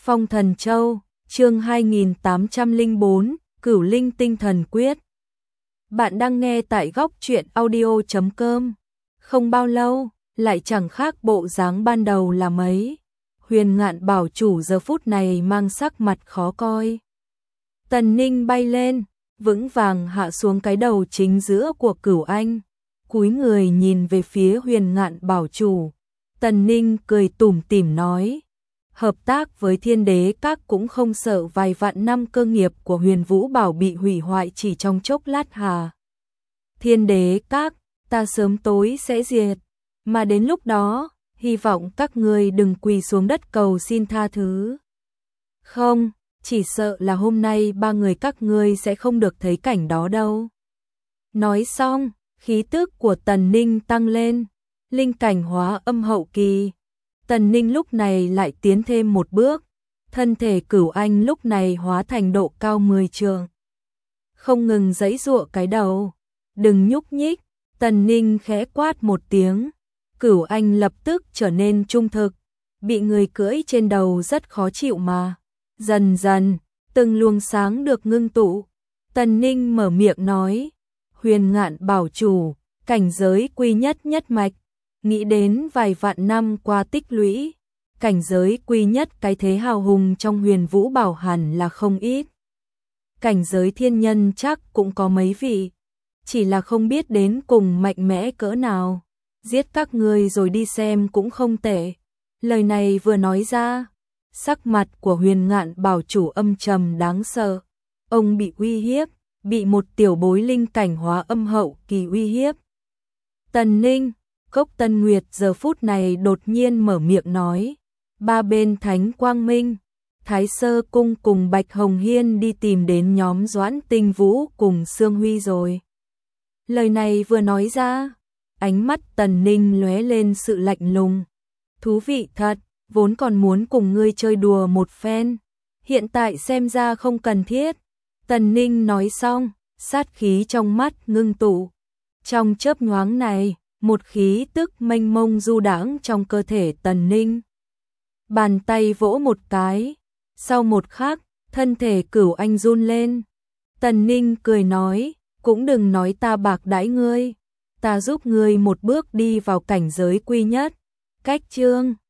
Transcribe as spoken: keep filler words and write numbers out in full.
Phong Thần Châu, chương hai nghìn tám trăm lẻ bốn, Cửu Linh Tinh Thần Quyết. Bạn đang nghe tại góc truyện audio chấm com. Không bao lâu, lại chẳng khác bộ dáng ban đầu là mấy. Huyền Ngạn bảo chủ giờ phút này mang sắc mặt khó coi. Tần Ninh bay lên, vững vàng hạ xuống cái đầu chính giữa của Cửu Anh, cúi người nhìn về phía Huyền Ngạn bảo chủ. Tần Ninh cười tủm tỉm nói, hợp tác với Thiên Đế Các cũng không sợ vài vạn năm cơ nghiệp của Huyền Vũ Bảo bị hủy hoại chỉ trong chốc lát hà. Thiên Đế Các, ta sớm tối sẽ diệt, mà đến lúc đó, hy vọng các ngươi đừng quỳ xuống đất cầu xin tha thứ. Không, chỉ sợ là hôm nay ba người các ngươi sẽ không được thấy cảnh đó đâu. Nói xong, khí tức của Tần Ninh tăng lên, linh cảnh hóa âm hậu kỳ. Tần Ninh lúc này lại tiến thêm một bước, thân thể Cửu Anh lúc này hóa thành độ cao mười trượng. Không ngừng giãy giụa cái đầu, đừng nhúc nhích, Tần Ninh khẽ quát một tiếng, Cửu Anh lập tức trở nên trung thực, bị người cưỡi trên đầu rất khó chịu mà. Dần dần, từng luồng sáng được ngưng tụ, Tần Ninh mở miệng nói, Huyền Ngạn bảo chủ, cảnh giới quy nhất nhất mạch. Nghĩ đến vài vạn năm qua tích lũy, cảnh giới quy nhất cái thế hào hùng trong Huyền Vũ Bảo hẳn là không ít. Cảnh giới thiên nhân chắc cũng có mấy vị, chỉ là không biết đến cùng mạnh mẽ cỡ nào. Giết các ngươi rồi đi xem cũng không tệ. Lời này vừa nói ra, sắc mặt của Huyền Ngạn bảo chủ âm trầm đáng sợ. Ông bị uy hiếp, bị một tiểu bối linh cảnh hóa âm hậu kỳ uy hiếp. Tần Ninh, Cốc Tân Nguyệt giờ phút này đột nhiên mở miệng nói, ba bên Thánh Quang Minh, Thái Sơ Cung cùng Bạch Hồng Hiên đi tìm đến nhóm Doãn Tinh Vũ cùng Sương Huy rồi. Lời này vừa nói ra, ánh mắt Tần Ninh lóe lên sự lạnh lùng. Thú vị thật, vốn còn muốn cùng ngươi chơi đùa một phen, hiện tại xem ra không cần thiết. Tần Ninh nói xong, sát khí trong mắt ngưng tụ. Trong chớp nhoáng này, một khí tức mênh mông du đãng trong cơ thể Tần Ninh. Bàn tay vỗ một cái, sau một khắc, thân thể Cửu Anh run lên. Tần Ninh cười nói, cũng đừng nói ta bạc đãi ngươi, ta giúp ngươi một bước đi vào cảnh giới quy nhất. Cách chương